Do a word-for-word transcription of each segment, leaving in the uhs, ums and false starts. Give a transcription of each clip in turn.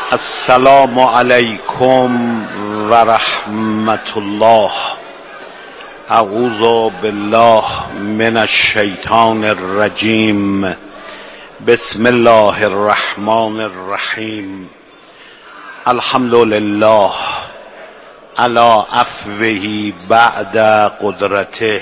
السلام علیکم و رحمت الله. اعوذ بالله من الشیطان الرجیم. بسم الله الرحمن الرحیم. الحمد لله علی عفوه بعد قدرته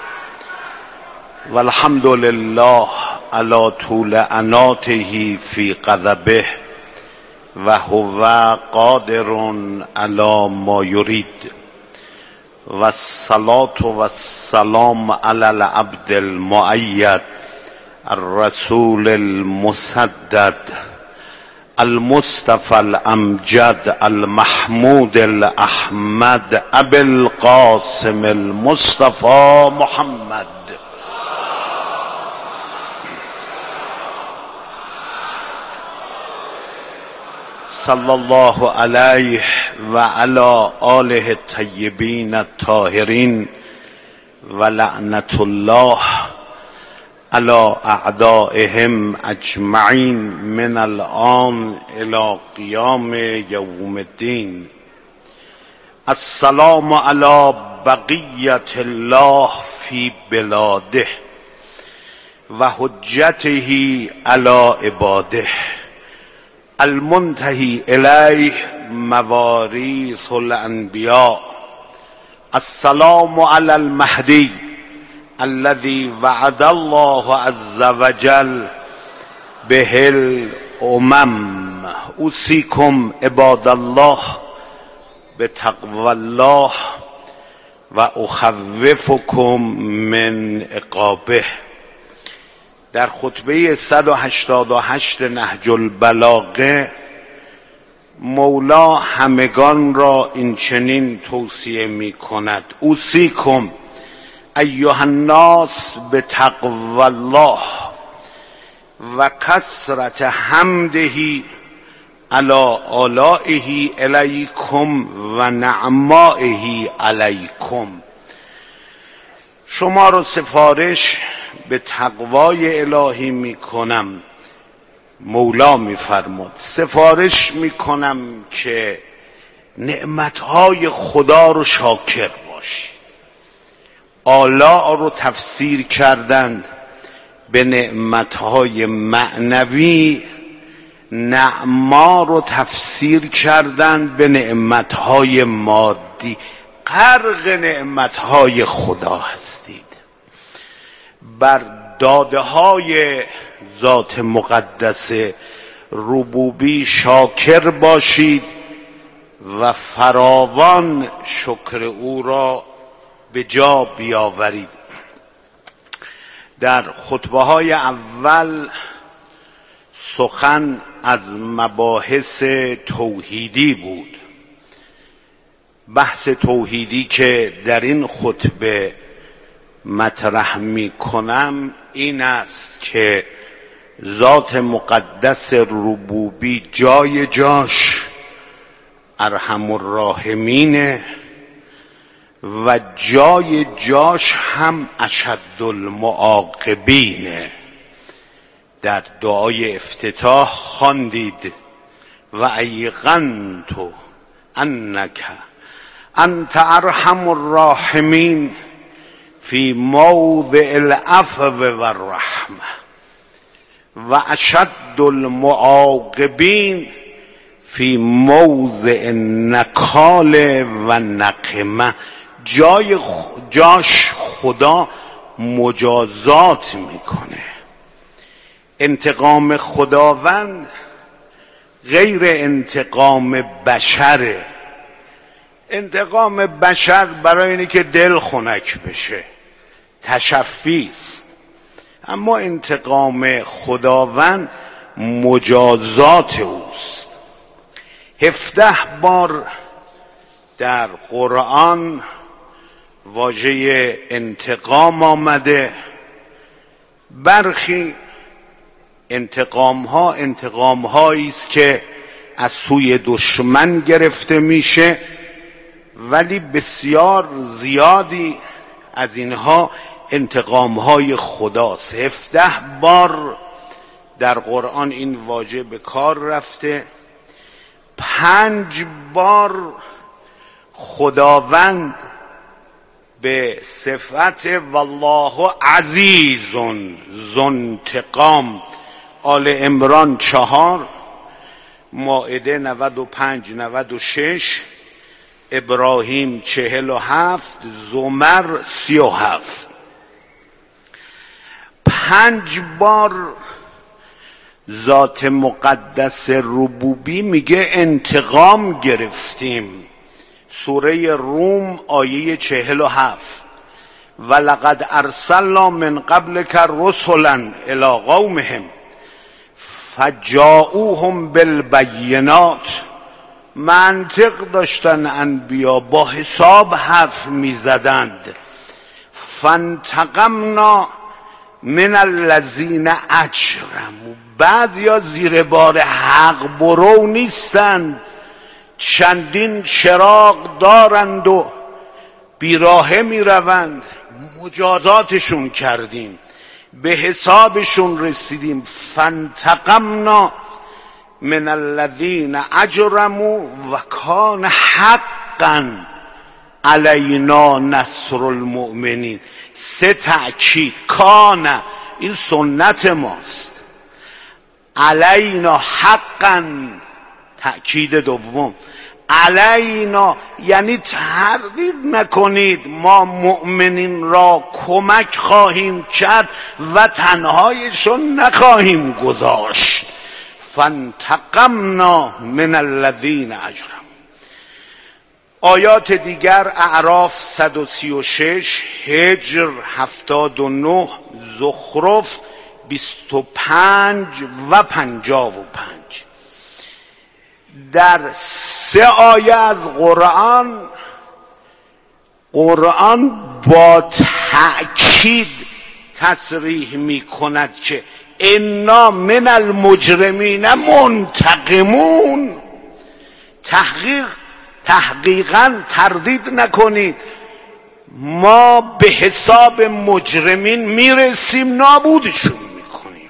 والحمد لله علی طول اناته فی غضبه و هو قادر علی ما یرید. و الصلاة و السلام علی العبد المؤید الرسول المسدد المصطفى الامجد المحمود الاحمد ابي القاسم المصطفى محمد صلی الله علیه و علی آله الطیبین الطاهرین و لعنت الله علی اعدائهم اجمعین من الآن الی قیام یوم الدین. السلام علی بقیت الله فی بلاده و حجته علی عباده المنتهی الیه مواریث الانبیاء. السلام علی المهدی الذي وعد الله عز وجل به الامم. اوصیکم عباد الله بتقوى الله و اخوفکم من عقابه. در خطبه صد و هشتاد و هشت نهج البلاغه مولا همگان را این چنین توصیه می کند: اوصیکم ایها الناس بتقوى الله و کثرت حمده علی آلائه الیکم و نعمائه علیکم. شما رو سفارش به تقوای الهی می کنم. مولا می فرمود سفارش می کنم که نعمتهای خدا رو شاکر باشی. آلاء رو تفسیر کردند به نعمتهای معنوی، نعما رو تفسیر کردند به نعمتهای مادی. غرق نعمتهای خدا هستید. بر داده های ذات مقدس ربوبی شاکر باشید و فراوان شکر او را به جا بیاورید. در خطبه های اول سخن از مباحث توحیدی بود. بحث توحیدی که در این خطبه مطرح می کنم این است که ذات مقدس ربوبی جای جاش ارحم الراحمینه و جای جاش هم اشد المعاقبینه. در دعای افتتاح خواندید و ایقنت انک انت ارحم الراحمین فی موضع العفو و الرحمه و اشد المعاقبین فی موضع النکال و نقمه. جای جاش خدا مجازات میکنه. انتقام خداوند غیر انتقام بشره. انتقام بشر برای اینه که دل خنک بشه، تشفی است. اما انتقام خداوند مجازات اوست. هفده بار در قرآن واژه انتقام آمده. برخی انتقام ها انتقام هایی است که از سوی دشمن گرفته میشه، ولی بسیار زیادی از اینها انتقام های خداست. هفده بار در قرآن این واژه به کار رفته پنج بار خداوند به صفت والله عزیزون ذوانتقام، آل عمران چهار، مائده نود و پنج نود و شش، ابراهیم چهل و هفت، زمر سی و هفت، پنج بار ذات مقدس ربوبی میگه انتقام گرفتیم. سوره روم آیه چهل و هفت، ولقد ارسلنا من قبلک رسلا الی قومهم فجاؤوهم بالبینات. منطق داشتن انبیا، با حساب حرف میزدند. فانتقمنا من الذین اجرموا. بعضیا زیر بار حق برو نیستند، چندین چراغ دارند و بیراهه میروند. مجازاتشون کردیم، به حسابشون رسیدیم. فانتقمنا من الذین اجرموا و کان حقا علینا نصر المؤمنین. سه تأکید. کان، این سنت ماست. علینا حقا، تأکید دوم. علینا یعنی تردید نکنید، ما مؤمنین را کمک خواهیم کرد و تنهایشون نخواهیم گذاشت. فانتقمنا من الذین اجرموا. آیات دیگر اعراف صد و سی و شش، هجر هفتاد و نه، زخرف بیست و پنج و پنجاه و پنج. در سه آیه از قرآن قرآن با تأکید تصریح می کند که انا من المجرمین منتقمون. تحقیق تحقیقا تردید نکنید، ما به حساب مجرمین میرسیم، نابودشون میکنیم.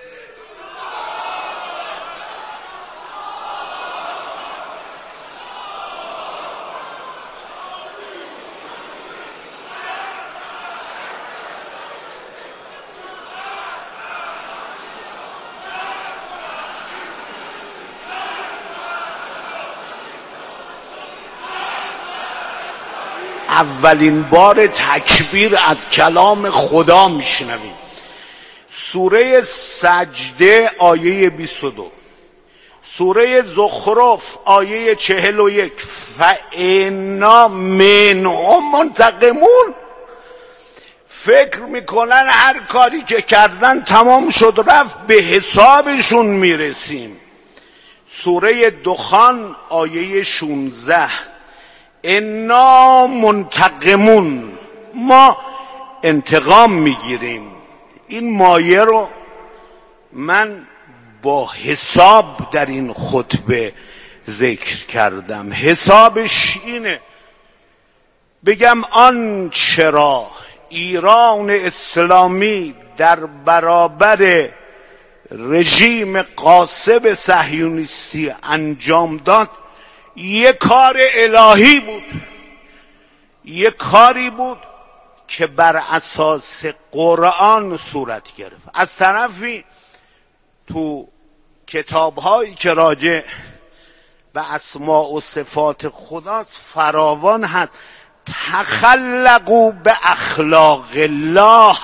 اولین بار تکبیر از کلام خدا میشنویم. سوره سجده آیه بیست و دو، سوره زخرف آیه چهل و یک، فانا منهم منتقمون. فکر میکنن هر کاری که کردن تمام شد رفت، به حسابشون میرسیم. سوره دخان آیه شانزده، انا منتقمون، ما انتقام میگیریم. این مایه رو من با حساب در این خطبه ذکر کردم. حسابش اینه، بگم آن چرا ایران اسلامی در برابر رژیم غاصب صهیونیستی انجام داد، یک کار الهی بود، یک کاری بود که بر اساس قرآن صورت گرفت. از طرفی تو کتاب‌هایی که راجع به اسماء و صفات خداست فراوان هست، تخلقوا به اخلاق الله،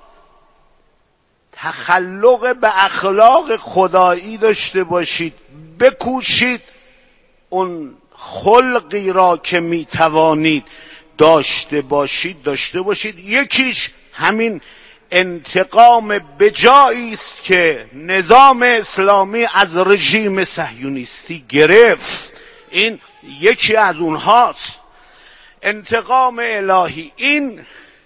تخلق به اخلاق خدایی داشته باشید، بکوشید اون خلقی را که میتوانید داشته باشید داشته باشید. یکیش همین انتقام بجایی است که نظام اسلامی از رژیم صهیونیستی گرفت. این یکی از اونهاست، انتقام الهی. این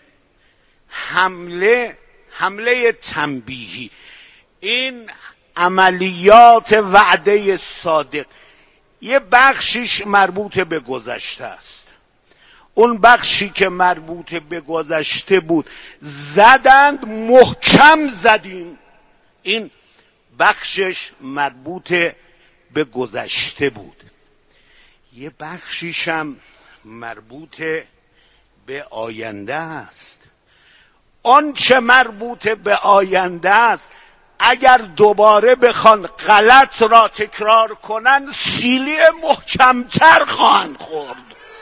حمله حمله تنبیهی، این عملیات وعده صادق، یه بخشیش مربوط به گذشته است. اون بخشی که مربوط به گذشته بود زدند، محکم زدیم. این بخشش مربوط به گذشته بود. یه بخشیشم مربوط به آینده است. آنچه مربوط به آینده است اگر دوباره بخوان غلط را تکرار کنن سیلی محکمتر خواهند خورد.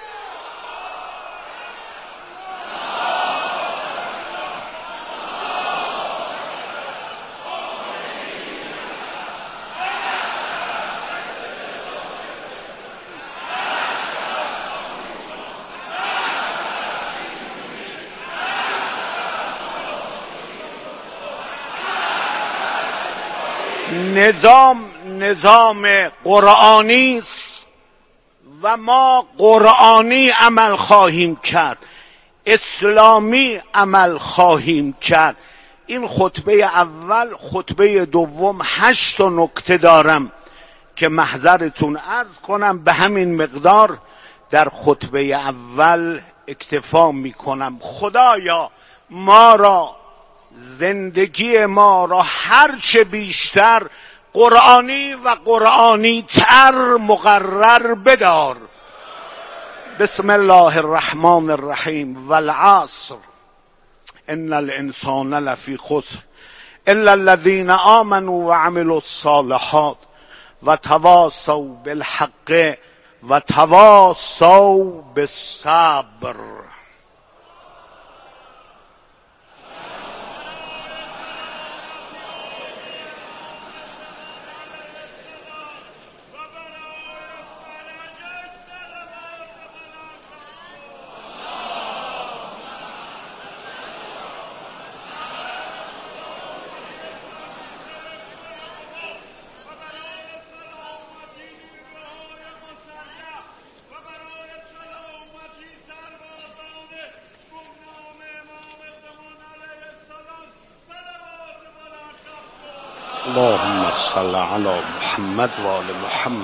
نظام نظام قرآنی است و ما قرآنی عمل خواهیم کرد، اسلامی عمل خواهیم کرد. این خطبه اول. خطبه دوم هشت نکته دارم که محضرتون عرض کنم، به همین مقدار در خطبه اول اکتفا میکنم. خدایا ما را، زندگی ما را هرچه بیشتر قرآنی و قرآنی تر مقرر بدار. بسم الله الرحمن الرحیم. والعصر ان الانسان لفی خسر الا الذین آمنوا وعملوا الصالحات وتواصوا بالحق وتواصوا بالصبر. اللهم صل علی محمد و آل محمد.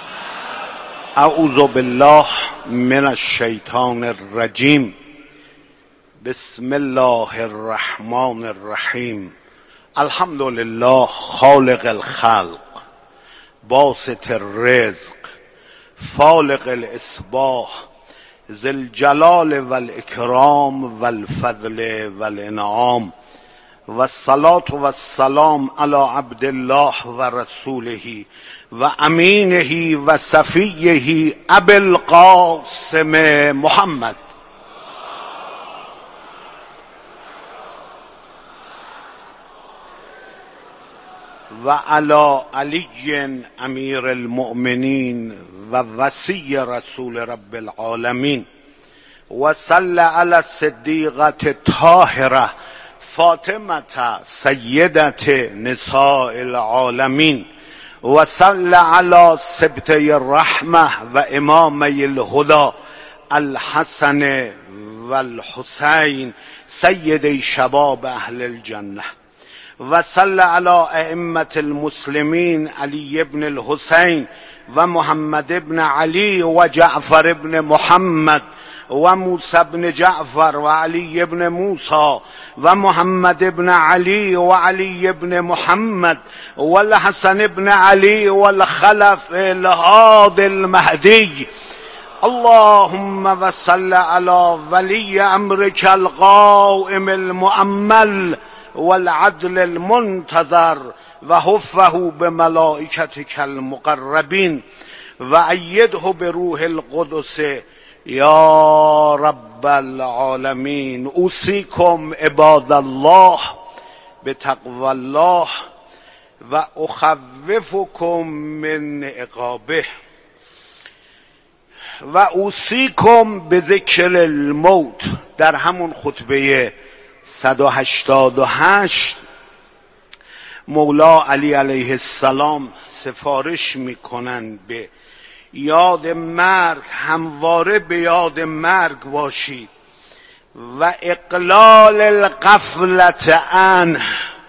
اعوذ بالله من الشیطان الرجیم. بسم الله الرحمن الرحیم. الحمد لله خالق الخلق باسط الرزق فالق الاصباح ذی الجلال والاکرام والفضل والانعام والصلاة والسلام علی عبد الله و رسوله و امینه و صفیه ابی القاسم محمد. و علی علی امیر المؤمنین و وصی رسول رب العالمین و صل علی الصدیقة الطاهرة فاطمه سیدت نساء العالمین و صل علی سبطی الرحمه و امامی الهدى الحسن و الحسین سید شباب اهل الجنه و صل علی ائمه المسلمین علی ابن الحسین و محمد ابن علی و جعفر ابن محمد و موسی ابن جعفر و علی ابن موسی و محمد ابن علی و علی ابن محمد و الحسن ابن علی و الخلف الهادی المهدی. اللهم و صل علی ولی امرک القائم المؤمل والعدل المنتظر و حفه بملائکتک المقربین و ایده بروح القدس یا رب العالمین. اوصیکم عباد الله بتقوی الله و اخوفکم من عقابه و اوصیکم بذکر الموت. در همون خطبه صد و هشتاد و هشت مولا علی علیه السلام سفارش میکنن به یاد مرگ، همواره به یاد مرگ باشید و اقلال الغفلت عنه،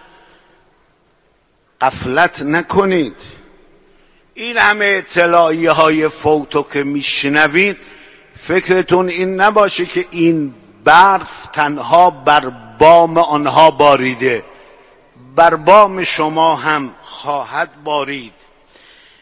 غفلت نکنید. این همه اطلاعیه های فوتو که میشنوید فکرتون این نباشه که این برف تنها بر بام آنها باریده، بر بام شما هم خواهد بارید.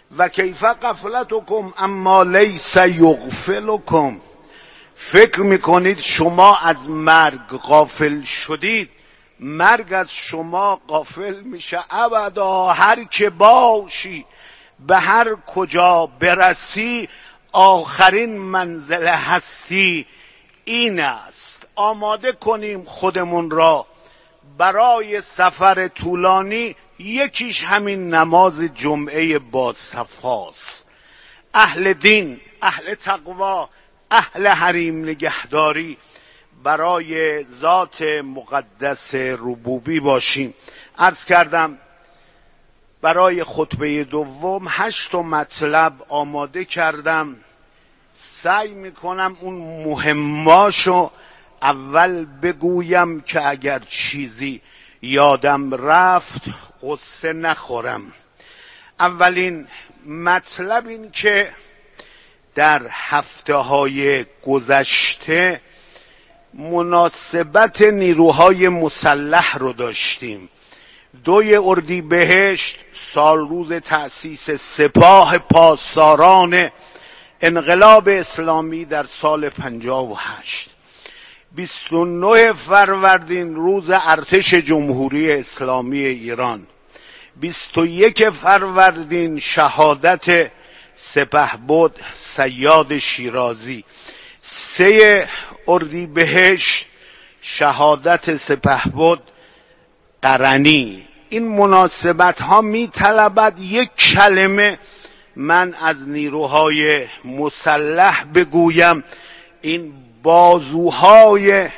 و کیف غفلتکم اما لیس یغفلکم. فکر میکنید شما از مرگ غافل شدید، مرگ از شما غافل میشه ابدا. هر که باشی، به هر کجا برسی، آخرین منزل هستی این است. آماده کنیم خودمون را برای سفر طولانی. یکیش همین نماز جمعه با صفاست. اهل دین، اهل تقوا، اهل حریم نگهداری برای ذات مقدس ربوبی باشیم. عرض کردم برای خطبه دوم هشت مطلب آماده کردم. سعی میکنم اون مهماشو اول بگویم که اگر چیزی یادم رفت غصه نخورم. اولین مطلب این که در هفته های گذشته مناسبت نیروهای مسلح رو داشتیم. دوی اردیبهشت سال روز تأسیس سپاه پاسداران انقلاب اسلامی در سال پنجاه و هشت. بیست و نه فروردین روز ارتش جمهوری اسلامی ایران. بیست و یک فروردین شهادت سپهبد صیاد شیرازی. سه اردیبهشت شهادت سپهبد قرنی. این مناسبت ها می طلبد یک کلمه من از نیروهای مسلح بگویم. این بازوهای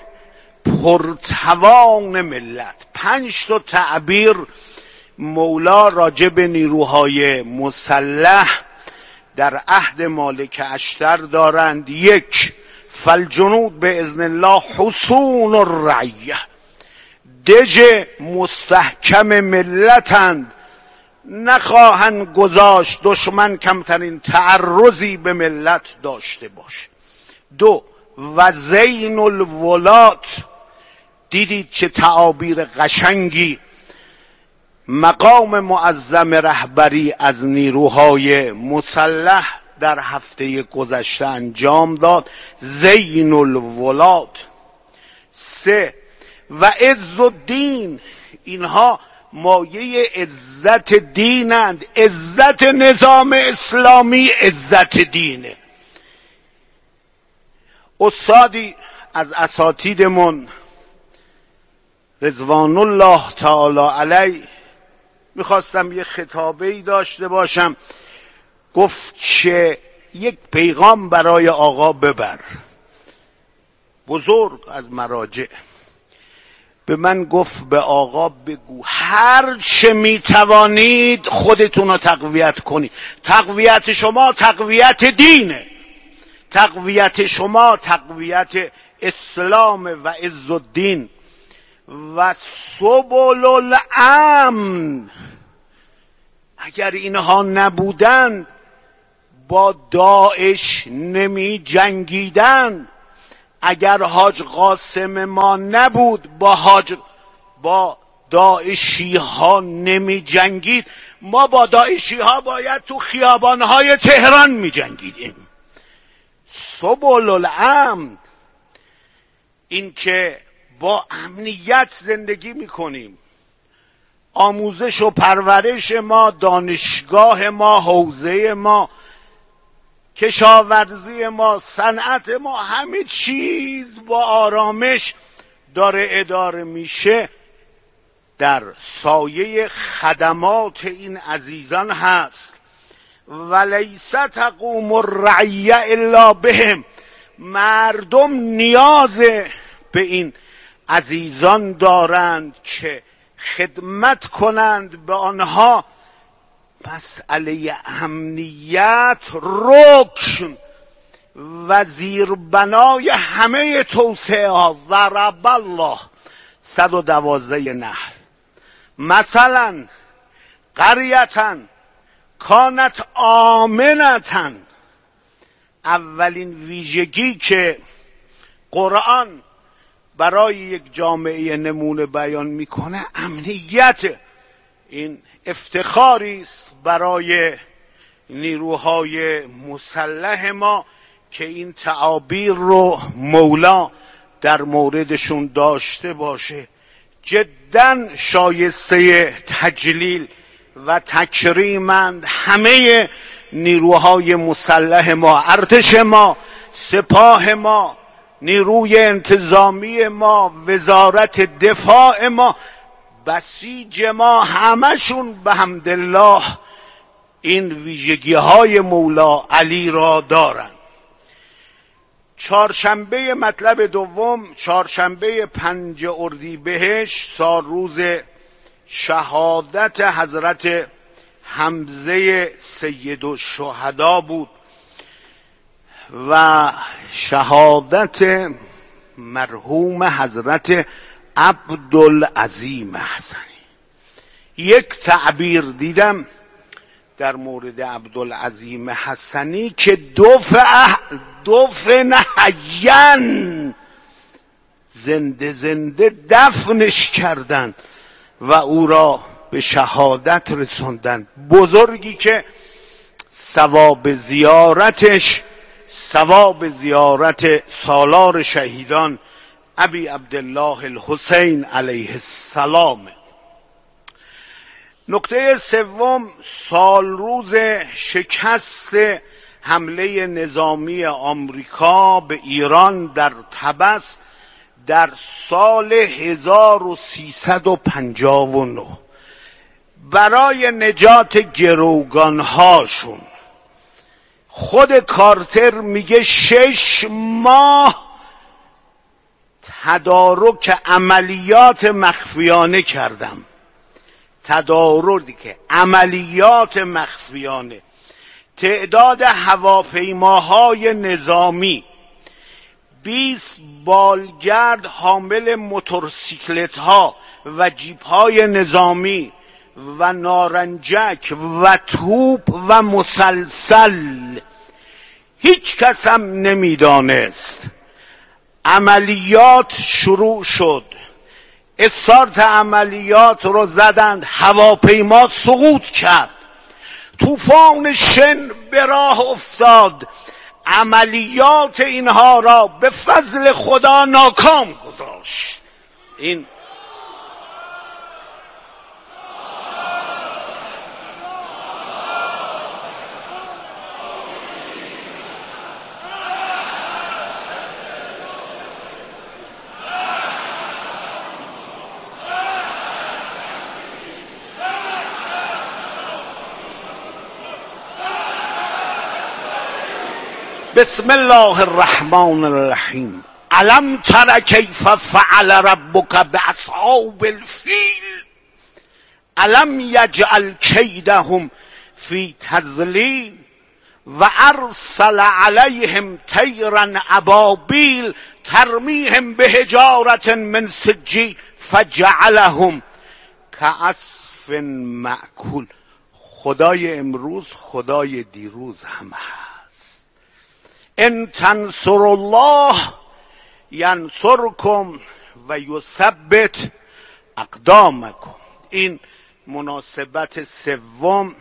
پرتوان ملت. پنج تا تعبیر مولا راجع به نیروهای مسلح در عهد مالک اشتر دارند. یک، فالجنود به اذن الله حصون الرعیه، دژ مستحکم ملتند، نخواهند گذاشت دشمن کمترین تعرضی به ملت داشته باشه. دو، و زین الولات. دیدید چه تعابیر قشنگی مقام معظم رهبری از نیروهای مسلح در هفته گذشته انجام داد. زین الولات. سه، و عز الدین. اینها مایه عزت دینند. عزت نظام اسلامی عزت دینه. استادی از اساتیدمون رضوان الله تعالی علیه، میخواستم یه خطابه‌ای داشته باشم، گفت که یک پیغام برای آقا ببر. بزرگ از مراجع به من گفت به آقا بگو هر چه میتوانید خودتون رو تقویت کنید. تقویت شما تقویت دینه، تقویت شما تقویت اسلام و عز الدین و سبل الامن. اگر اینها نبودند با داعش نمی جنگیدند. اگر حاج قاسم ما نبود با حاج با داعشی ها نمی جنگید. ما با داعشی ها باید تو خیابان های تهران می جنگیدیم. سبل الامن، این که با امنیت زندگی می کنیم. آموزش و پرورش ما، دانشگاه ما، حوزه ما، کشاورزی ما، صنعت ما، همه چیز با آرامش داره اداره میشه در سایه خدمات این عزیزان هست. ولیس تقوم الرعیه الا بهم. مردم نیاز به این عزیزان دارند که خدمت کنند به آنها. مسئله امنیت رکن و زیربنای همه توسعه ها. ضرب الله صد و دوازده نحل. مثلا قریةً کانت آمنةً. اولین ویژگی که قرآن برای یک جامعه نمونه بیان میکنه امنیت. این افتخاری است برای نیروهای مسلح ما که این تعابیر رو مولا در موردشون داشته باشه جداً شایسته تجلیل و تکریمند. همه نیروهای مسلح ما، ارتش ما، سپاه ما، نیروی انتظامی ما، وزارت دفاع ما، بسیج ما، همشون به حمدالله این ویژگی های مولا علی را دارند. چهارشنبه مطلب دوم، چهارشنبه پنج اردیبهشت سال روز شهادت حضرت حمزه سید الشهدا بود و شهادت مرحوم حضرت عبدالعظیم حسنی. یک تعبیر دیدم در مورد عبدالعظیم حسنی که دفع دفن حیاً، زنده زنده دفنش کردند و او را به شهادت رسوندند. بزرگی که ثواب زیارتش ثواب زیارت سالار شهیدان ابی عبدالله الحسین علیه السلام. نکته سوم، سال روز شکست حمله نظامی آمریکا به ایران در طبس در سال هزار و سیصد و پنجاه و نه. برای نجات گروگانهاشون خود کارتر میگه شش ماه تدارک عملیات مخفیانه کردم. تدارکی که عملیات مخفیانه، تعداد هواپیماهای نظامی، بیست بالگرد حامل موتورسیکلت ها و جیپ های نظامی و نارنجک و توپ و مسلسل. هیچ کس هم نمیدانست. عملیات شروع شد، استارت عملیات رو زدند، هواپیما سقوط کرد، طوفان شن به راه افتاد، عملیات اینها را به فضل خدا ناکام گذاشت. این بسم الله الرحمن الرحیم. الم تر کیف فعل ربک باصحاب الفیل الم یجعل کیدهم فی تضلیل و ارسل علیهم طیرا ابابیل ترمیهم بحجارة من سجیل فجعلهم کعصف مأکول. خدای امروز خدای دیروز هم هست. ان تنصر الله ینصرکم و یثبت اقدامکم. این مناسبت سوم.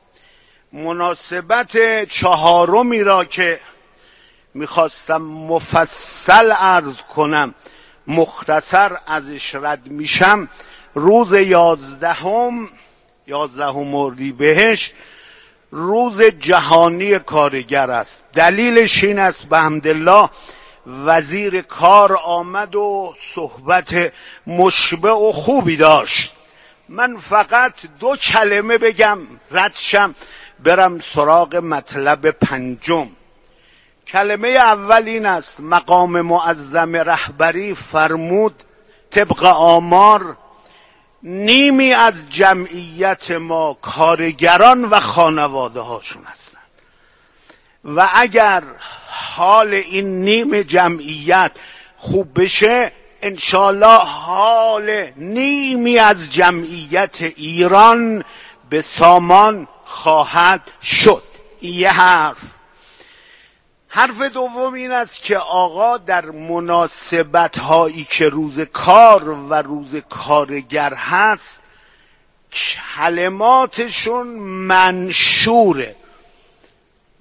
مناسبت چهارمی را که میخواستم مفصل عرض کنم، مختصر ازش رد میشم. روز یازدهم یازدهم اردیبهشت روز جهانی کارگر است. دلیلش این است به حمدالله وزیر کار آمد و صحبت مشبع و خوبی داشت. من فقط دو کلمه بگم ردشم برم سراغ مطلب پنجم. کلمه اول این است: مقام معظم رهبری فرمود طبق آمار نیمی از جمعیت ما کارگران و خانواده هاشون هستند و اگر حال این نیم جمعیت خوب بشه انشالله حال نیمی از جمعیت ایران به سامان خواهد شد. یه حرف. حرف دوم این است که آقا در مناسبت هایی که روز کار و روز کارگر هست کلماتشون منشوره.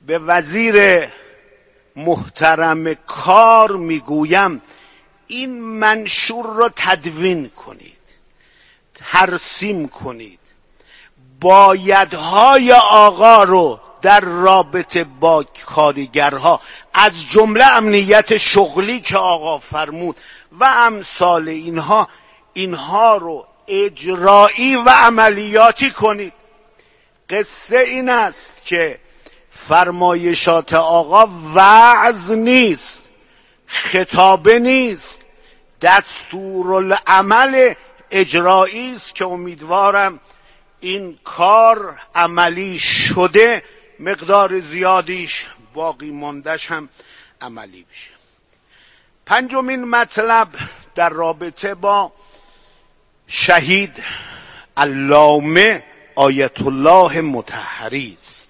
به وزیر محترم کار میگویم این منشور رو تدوین کنید، ترسیم کنید، بایدهای آقا رو در رابطه با کارگرها از جمله امنیت شغلی که آقا فرمود و امثال اینها اینها رو اجرایی و عملیاتی کنید. قصه این است که فرمایشات آقا وعظ نیست، خطابه نیست، دستورالعمل اجرایی است که امیدوارم این کار عملی شده، مقدار زیادیش باقی ماندهش هم عملی بشه. پنجمین مطلب در رابطه با شهید علامه آیت الله مطهری است،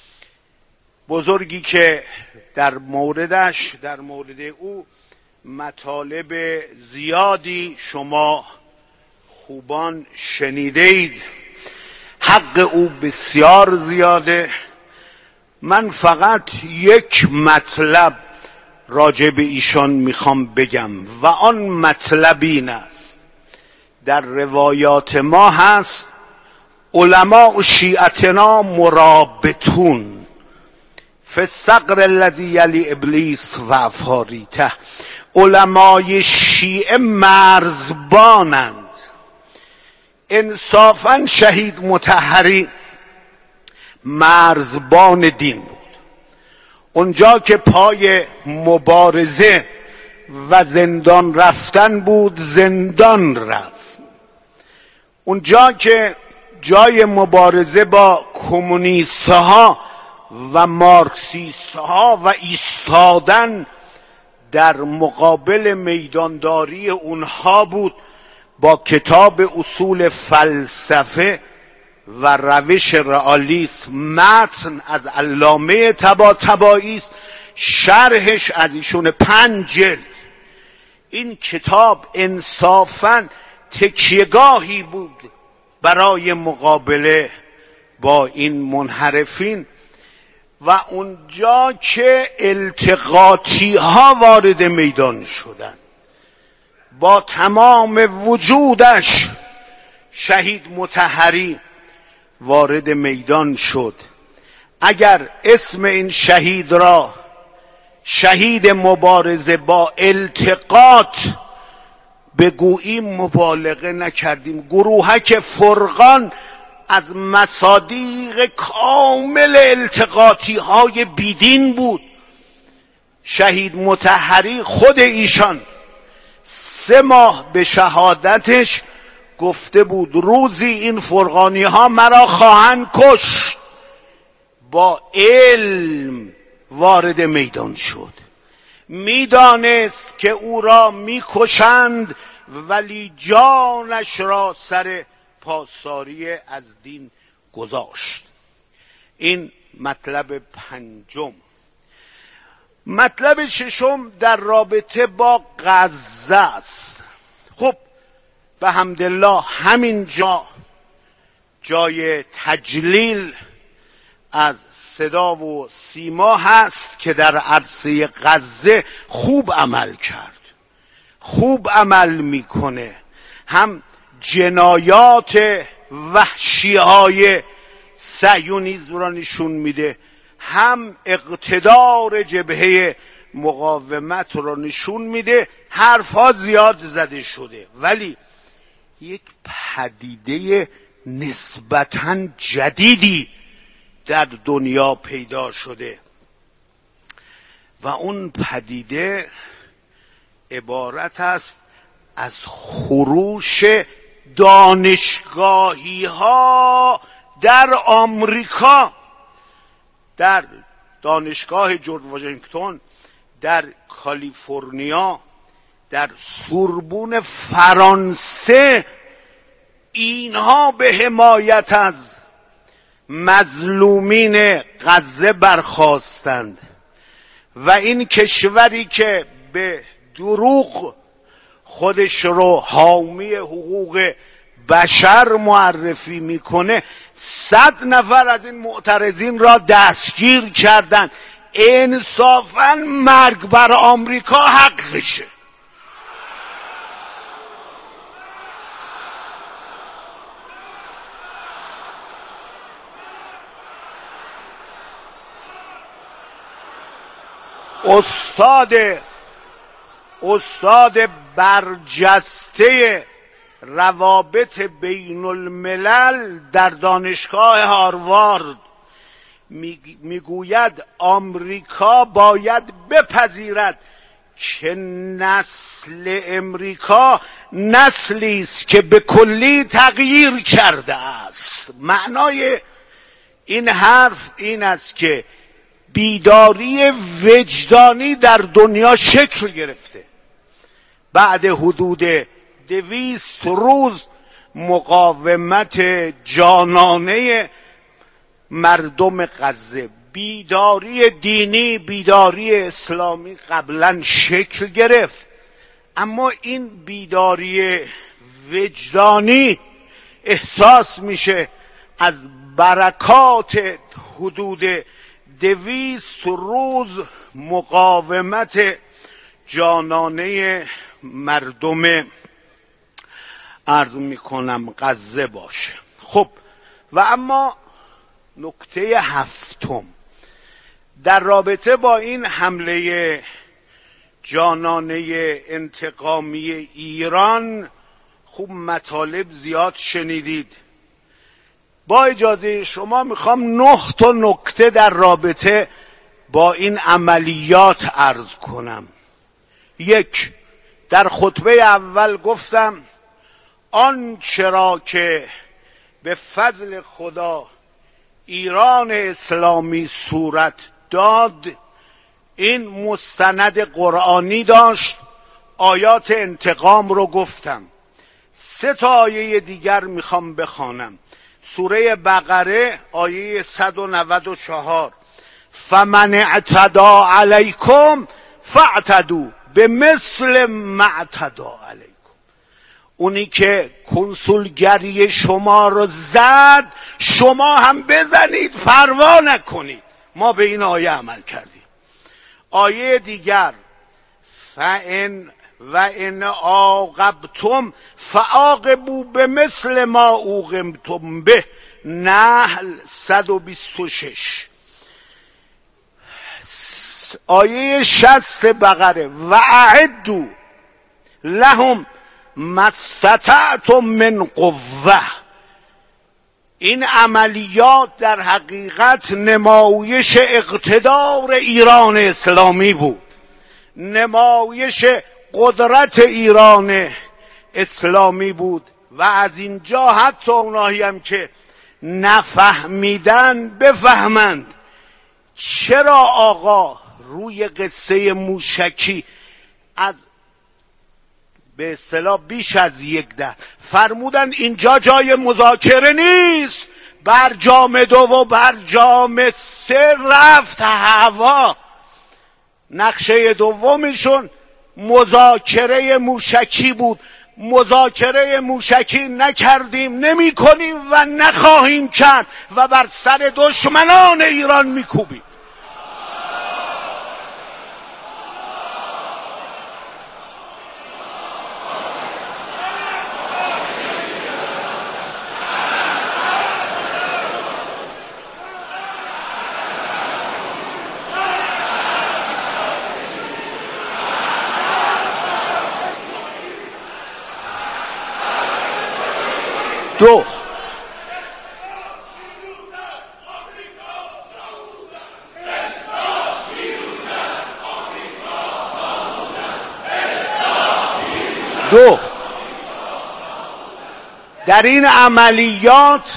بزرگی که در موردش در مورد او مطالب زیادی شما خوبان شنیده اید. حق او بسیار زیاده. من فقط یک مطلب راجع به ایشان میخوام بگم و آن مطلب این است: در روایات ما هست علماء شیعتنا مرابطون فی الثغر الذی یلی ابلیس و افاریته. علمای شیعه مرزبانند. انصافاً شهید مطهری مرزبان دین بود. اونجا که پای مبارزه و زندان رفتن بود زندان رفت. اونجا که جای مبارزه با کمونیستها و مارکسیستها و ایستادن در مقابل میدانداری اونها بود، با کتاب اصول فلسفه و روش رئالیسم، متن از علامه طباطبایی است، شرحش از ایشون پنج جلد. این کتاب انصافاً تکیهگاهی بود برای مقابله با این منحرفین. و اونجا که التقاطی ها وارد میدان شدن، با تمام وجودش شهید مطهری وارد میدان شد. اگر اسم این شهید را شهید مبارزه با التقاط بگوییم مبالغه نکردیم. گروهک فرقان از مصادیق کامل التقاطی های بیدین بود. شهید مطهری خود ایشان سه ماه به شهادتش گفته بود روزی این فرقانی ها مرا خواهند کشت. با علم وارد میدان شد، میدانست که او را میکشند ولی جانش را سر پاسداری از دین گذاشت. این مطلب پنجم. مطلب ششم در رابطه با غزه است. خب به حمدالله همین جا جای تجلیل از صدا و سیما هست که در عرصه غزه خوب عمل کرد، خوب عمل میکنه. هم جنایات وحشی های صهیونیسم را نشون میده، هم اقتدار جبهه مقاومت را نشون میده. حرفها زیاد زده شده ولی یک پدیده نسبتاً جدیدی در دنیا پیدا شده و اون پدیده عبارت است از خروش دانشگاهی ها در آمریکا، در دانشگاه جورج واشنگتن، در کالیفرنیا، در سوربون فرانسه. اینها به حمایت از مظلومین غزه برخاستند و این کشوری که به دروغ خودش رو حامی حقوق بشر معرفی میکنه صد نفر از این معترضین را دستگیر کردن. انصافاً مرگ بر آمریکا حقشه. استاد استاد برجسته روابط بین الملل در دانشگاه هاروارد میگوید آمریکا باید بپذیرد که نسل امریکا نسلی است که به کلی تغییر کرده است. معنای این حرف این است که بیداری وجدانی در دنیا شکل گرفته. بعد حدود دویست روز مقاومت جانانه مردم غزه، بیداری دینی، بیداری اسلامی قبلا شکل گرفت، اما این بیداری وجدانی احساس میشه از برکات حدود دویست روز مقاومت جانانه مردم عرض میکنم غزه باشه. خب و اما نکته هفتم در رابطه با این حمله جانانه انتقامی ایران، خوب مطالب زیاد شنیدید. با اجازه شما میخوام نه تا نکته در رابطه با این عملیات عرض کنم. یک، در خطبه اول گفتم آنچه را که به فضل خدا ایران اسلامی صورت داد این مستند قرآنی داشت. آیات انتقام رو گفتم. سه تا آیه دیگر میخوام بخوانم. سوره بقره آیه صد و نود و چهار فمن اعتدا علیکم فاعتدوا بمثل ما اعتدا علیکم. اونی که کنسولگری شما رو زد شما هم بزنید، پروا نکنید. ما به این آیه عمل کردیم. آیه دیگر فان و ان عاقبتم فعاقبوا بمثل ما عوقبتم به، نحل صد و بیست و شش. آیه شصت بقره و اعدوا لهم ما استطعتم من قوه. این عملیات در حقیقت نمایش اقتدار ایران اسلامی بود، نمایش قدرت ایران اسلامی بود. و از اینجا حتی اونایی هم که نفهمیدن بفهمند چرا آقا روی قصه موشکی از به اصطلاح بیش از یک ده فرمودن اینجا جای مذاکره نیست، برجام دو و برجام سه رفت هوا. نقشه دومشون مذاکره موشکی بود. مذاکره موشکی نکردیم، نمی کنیم و نخواهیم کرد و بر سر دشمنان ایران میکوبیم. دو، دو در این عملیات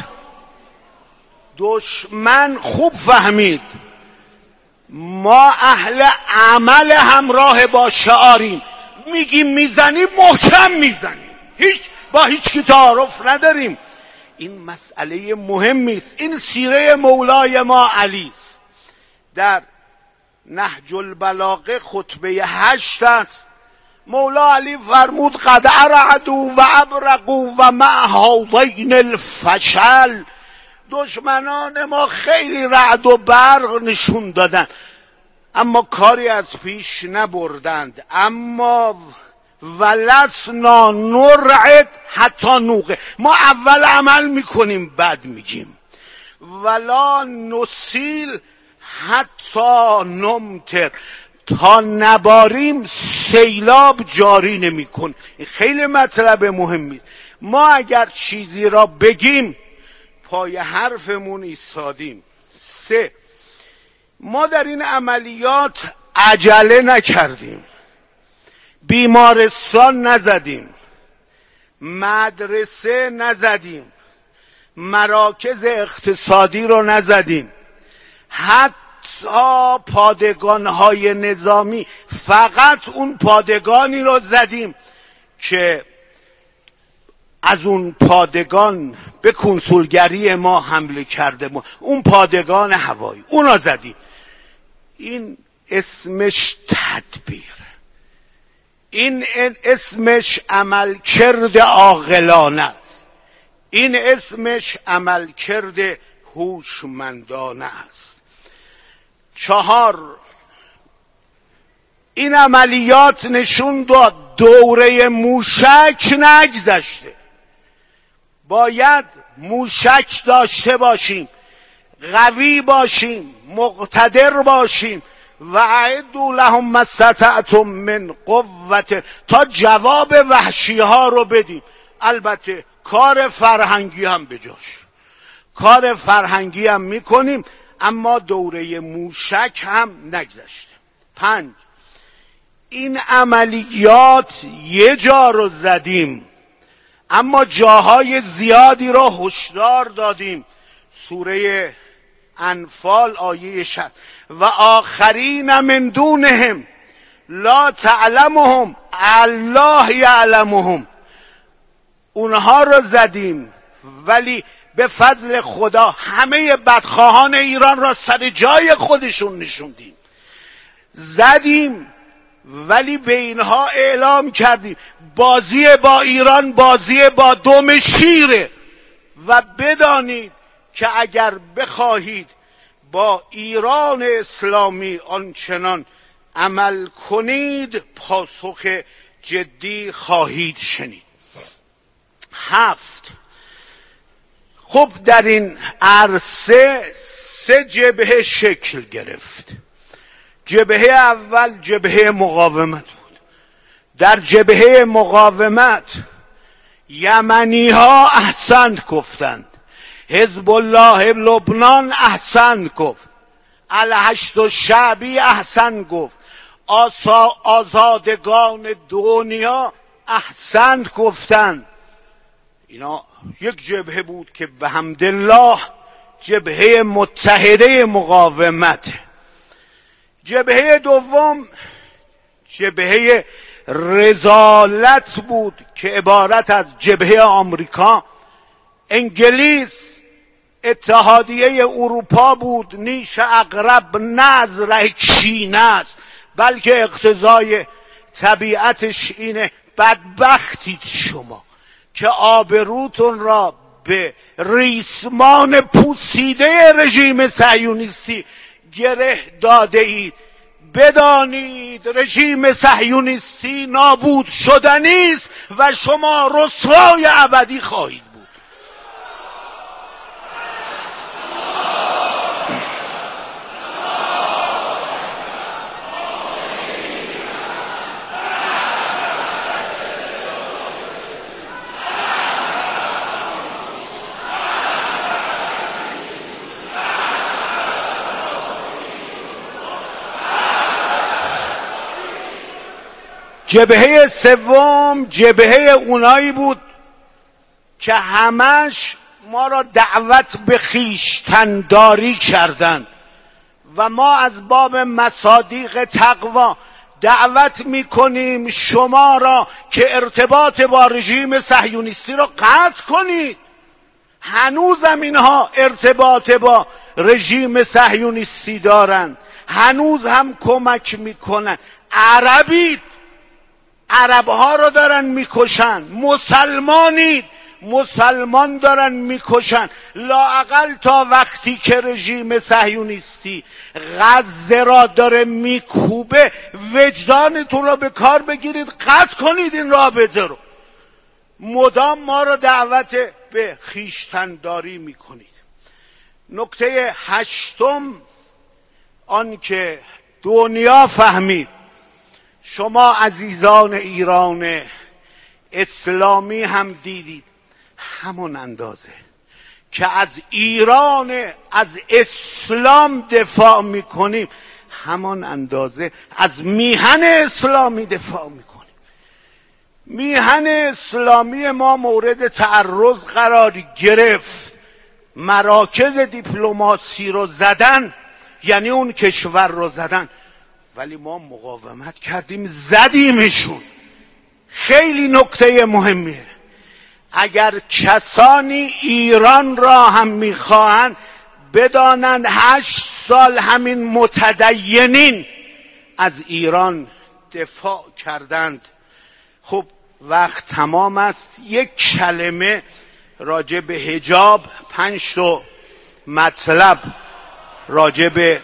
دشمن خوب فهمید ما اهل عمل همراه با شعاریم. میگیم میزنیم محکم میزنیم، هیچ با هیچ کی تعارف نداریم. این مسئله مهمی است. این سیره مولای ما علی است. در نهج البلاغه خطبه هشت است. مولا علی فرمود قد ارعدوا و ابرقوا و مع هذین الفشل. دشمنان ما خیلی رعد و برق نشون دادن اما کاری از پیش نبردند. اما ولسنا نرعد حتی نوقع، ما اول عمل میکنیم بعد میگیم. ولا نسیل حتی نمطر، تا نباریم سیلاب جاری نمیکن. این خیلی مطلب مهمی. ما اگر چیزی را بگیم پای حرفمون ایستادیم. سه، ما در این عملیات عجله نکردیم، بیمارستان نزدیم، مدرسه نزدیم، مراکز اقتصادی رو نزدیم، حتی پادگان‌های نظامی فقط اون پادگانی رو زدیم که از اون پادگان به کنسولگری ما حمله کرده ما، اون پادگان هوایی، اونا زدیم. این اسمش تدبیر، این اسمش عملکرد عاقلانه است، این اسمش عملکرد هوشمندانه است. چهار، این عملیات نشون داد دوره موشک نگذشته. باید موشک داشته باشیم، قوی باشیم، مقتدر باشیم. و اعدوا لهم ما استطعتم من قوة، تا جواب وحشی ها رو بدیم. البته کار فرهنگی هم بجاش، کار فرهنگی هم میکنیم اما دوره موشک هم نگذشته. پنج، این عملیات یه جا رو زدیم اما جاهای زیادی رو هشدار دادیم. سوره انفال آیه شصت، و آخرین من دونهم لا تعلمهم الله یعلمهم. اونها رو زدیم ولی به فضل خدا همه بدخواهان ایران را سر جای خودشون نشوندیم. زدیم ولی به اینها اعلام کردیم بازی با ایران بازی با دم شیره و بدانید که اگر بخواهید با ایران اسلامی آنچنان عمل کنید پاسخ جدی خواهید شنید. هفت، خب در این عرصه سه جبهه شکل گرفت. جبهه اول جبهه مقاومت بود. در جبهه مقاومت یمنی ها احسن گفتند، حزب الله لبنان احسن گفت، الهشت و شعبی احسن گفت، آسا آزادگان دنیا احسن گفتند. اینا یک جبهه بود که به حمدالله جبهه متحده مقاومت. جبهه دوم جبهه رذالت بود که عبارت از جبهه آمریکا، انگلیس، اتحادیه اروپا بود. نیش عقرب نزرع کینه است، بلکه اقتضای طبیعتش اینه بدبختید شما که آبروتون را به ریسمان پوسیده رژیم صهیونیستی گره داده اید. بدانید رژیم صهیونیستی نابود شدنی است و شما رسوای ابدی خواهید بود. جبهه سوم جبهه اونایی بود که همش ما را دعوت به خویشتن‌داری کردند و ما از باب مصادیق تقوا دعوت میکنیم شما را که ارتباط با رژیم صهیونیستی را قطع کنید. هنوزم اینها ارتباط با رژیم صهیونیستی دارند، هنوز هم کمک میکنن. عربید، عربها رو دارن میکشن، مسلمانید، مسلمان دارن میکشن. لااقل تا وقتی که رژیم صهیونیستی غزه را داره میکوبه، وجدانتون رو به کار بگیرید، قطع کنید این رابطه رو. مدام ما رو دعوت به خویشتن‌داری میکنید. نکته هشتم، آن که دنیا فهمید، شما عزیزان ایران اسلامی هم دیدید، همون اندازه که از ایران، از اسلام دفاع میکنیم، همان اندازه از میهن اسلامی دفاع میکنیم. میهن اسلامی ما مورد تعرض قرار گرفت. مراکز دیپلماسی رو زدن، یعنی اون کشور رو زدن، ولی ما مقاومت کردیم، زدیمشون. خیلی نکته مهمیه. اگر کسانی ایران را هم میخواهند، بدانند هشت سال همین متدینین از ایران دفاع کردند. خب وقت تمام است. یک کلمه راجع به حجاب، پنج تا مطلب راجع به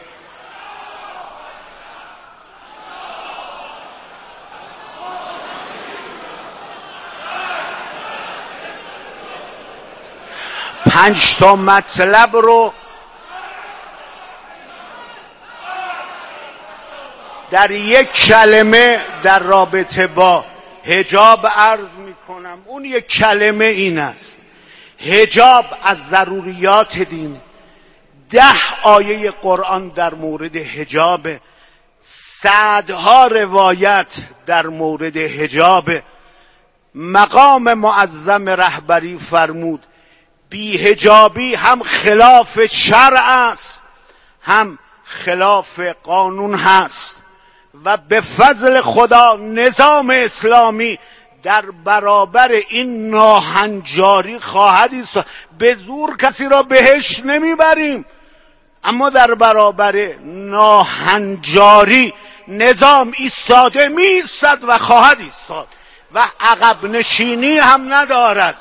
پنج تا مطلب رو در یک کلمه در رابطه با حجاب عرض میکنم. اون یک کلمه این است: حجاب از ضروریات دین. ده آیه قرآن در مورد حجاب، صدها روایت در مورد حجاب. مقام معظم رهبری فرمود بی حجابی هم خلاف شرع است، هم خلاف قانون هست و به فضل خدا نظام اسلامی در برابر این ناهنجاری خواهد ایستاد. به زور کسی را بهش نمیبریم، اما در برابر ناهنجاری نظام ایستاده، می ایستد و خواهد ایستاد و عقب نشینی هم ندارد.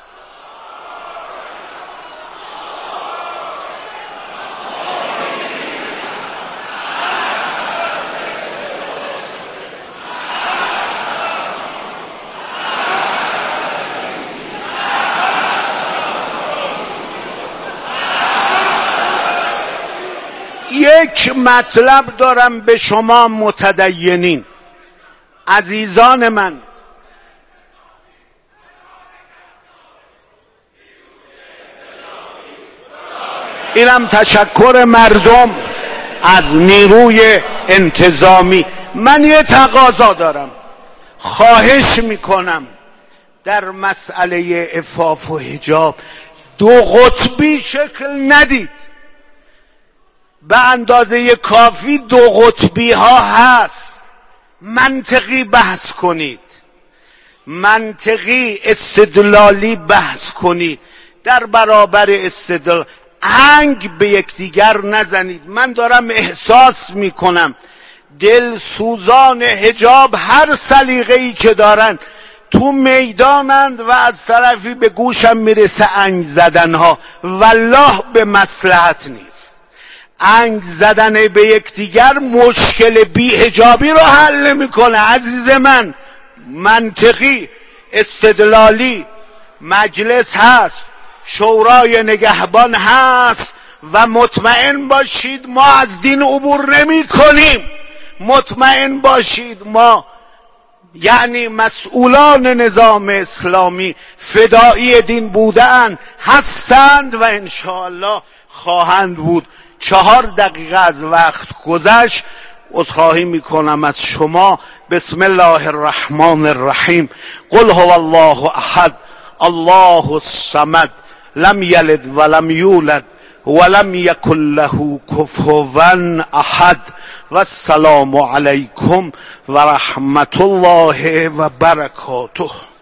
یک مطلب دارم به شما متدینین عزیزان من. اینم تشکر مردم از نیروی انتظامی. من یه تقاضا دارم، خواهش میکنم در مسئله عفاف و حجاب دو قطبی شکل ندید. به اندازه کافی دو قطبی ها هست. منطقی بحث کنید، منطقی استدلالی بحث کنید. در برابر استدلال انگ به یکدیگر نزنید. من دارم احساس میکنم دل سوزان حجاب هر سلیقه‌ای که دارن تو میدانند و از طرفی به گوشم میرسه انگ زدن ها. والله به مصلحت نیست. انگ زدن به یکدیگر مشکل بی‌حجابی رو حل نمیکنه. عزیز من، منطقی استدلالی مجلس هست، شورای نگهبان هست و مطمئن باشید ما از دین عبور نمی کنیم. مطمئن باشید ما، یعنی مسئولان نظام اسلامی، فدایی دین بودند، هستند و انشاءالله خواهند بود. چهار دقیقه از وقت گذشت. عذرخواهی میکنم از شما. بسم الله الرحمن الرحیم. قل هو الله احد الله الصمد لم یلد ولم یولد ولم یکن له کفوا احد. و السلام علیکم و رحمت الله و برکاته.